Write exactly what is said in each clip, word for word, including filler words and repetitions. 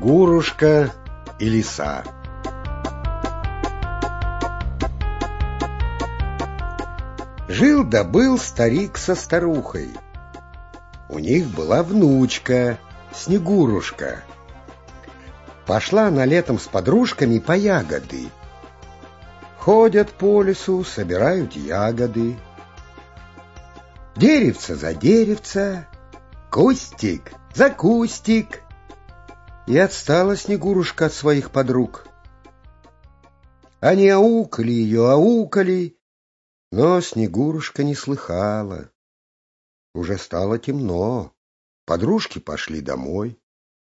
Снегурушка и лиса. Жил да был старик со старухой. У них была внучка, Снегурушка. Пошла она летом с подружками по ягоды. Ходят по лесу, собирают ягоды. Деревце за деревце, кустик за кустик. И отстала Снегурушка от своих подруг. Они аукали ее, аукали, но Снегурушка не слыхала. Уже стало темно, подружки пошли домой.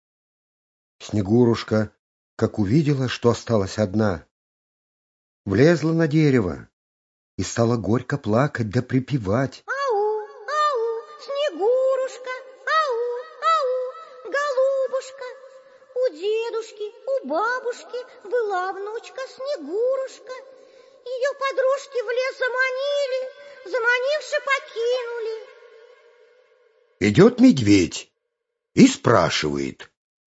Снегурушка, как увидела, что осталась одна, влезла на дерево и стала горько плакать да припевать. Ау, ау, Снегурушка, ау, ау, голубушка. У дедушки, у бабушки была внучка Снегурушка. Ее подружки в лес заманили, заманивши покинули. Идет медведь и спрашивает: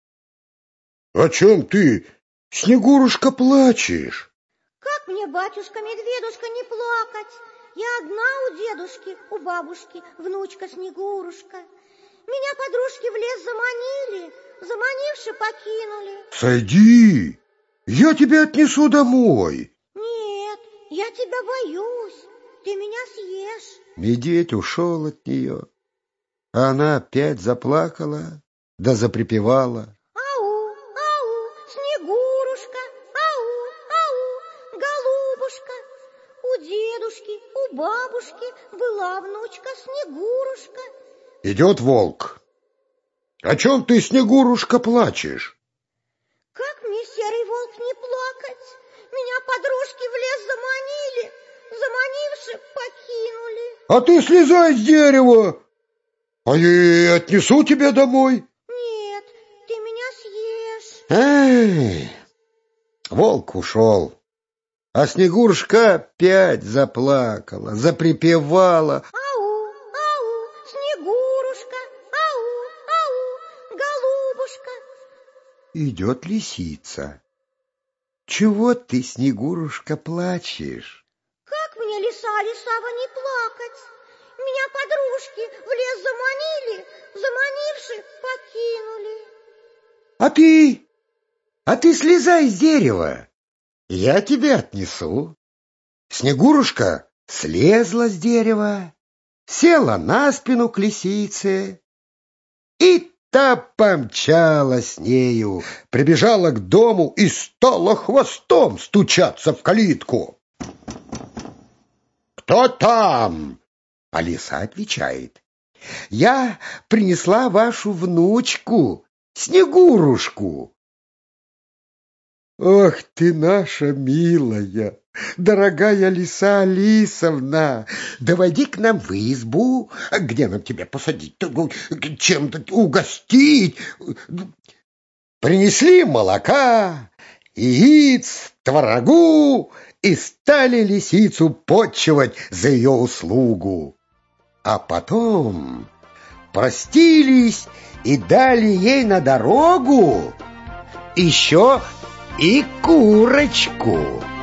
«О чем ты, Снегурушка, плачешь?» Как мне, батюшка-медведушка, не плакать? Я одна у дедушки, у бабушки, внучка Снегурушка. Меня подружки в лес заманили, заманивши покинули. Сойди, я тебя отнесу домой. Нет, я тебя боюсь, ты меня съешь. Медведь ушел от нее, а она опять заплакала да заприпевала. Ау, ау, Снегурушка, ау, ау, голубушка. У дедушки, у бабушки была внучка Снегурушка. Идет волк. О чем ты, Снегурушка, плачешь? Как мне, серый волк, не плакать? Меня подружки в лес заманили, заманивши покинули. А ты слезай с дерева, а я отнесу тебя домой. Нет, ты меня съешь. Эй, волк ушел, а Снегурушка опять заплакала, заприпевала. Ау, ау, Снегурушка, ау, ау, голубушка. Идет лисица. Чего ты, Снегурушка, плачешь? Как мне, лиса, лисава, не плакать? Меня подружки в лес заманили, заманивши покинули. А ты, а ты слезай с дерева, я тебя отнесу. Снегурушка слезла с дерева, села на спину к лисице, и та помчалась с нею, прибежала к дому и стала хвостом стучаться в калитку. «Кто там?» А лиса отвечает: «Я принесла вашу внучку, Снегурушку». «Ох ты наша милая, дорогая лиса Алисовна, доводи к нам в избу, где нам тебя посадить, чем-то угостить». Принесли молока, яиц, творогу и стали лисицу почивать за ее услугу. А потом простились и дали ей на дорогу еще и курочку.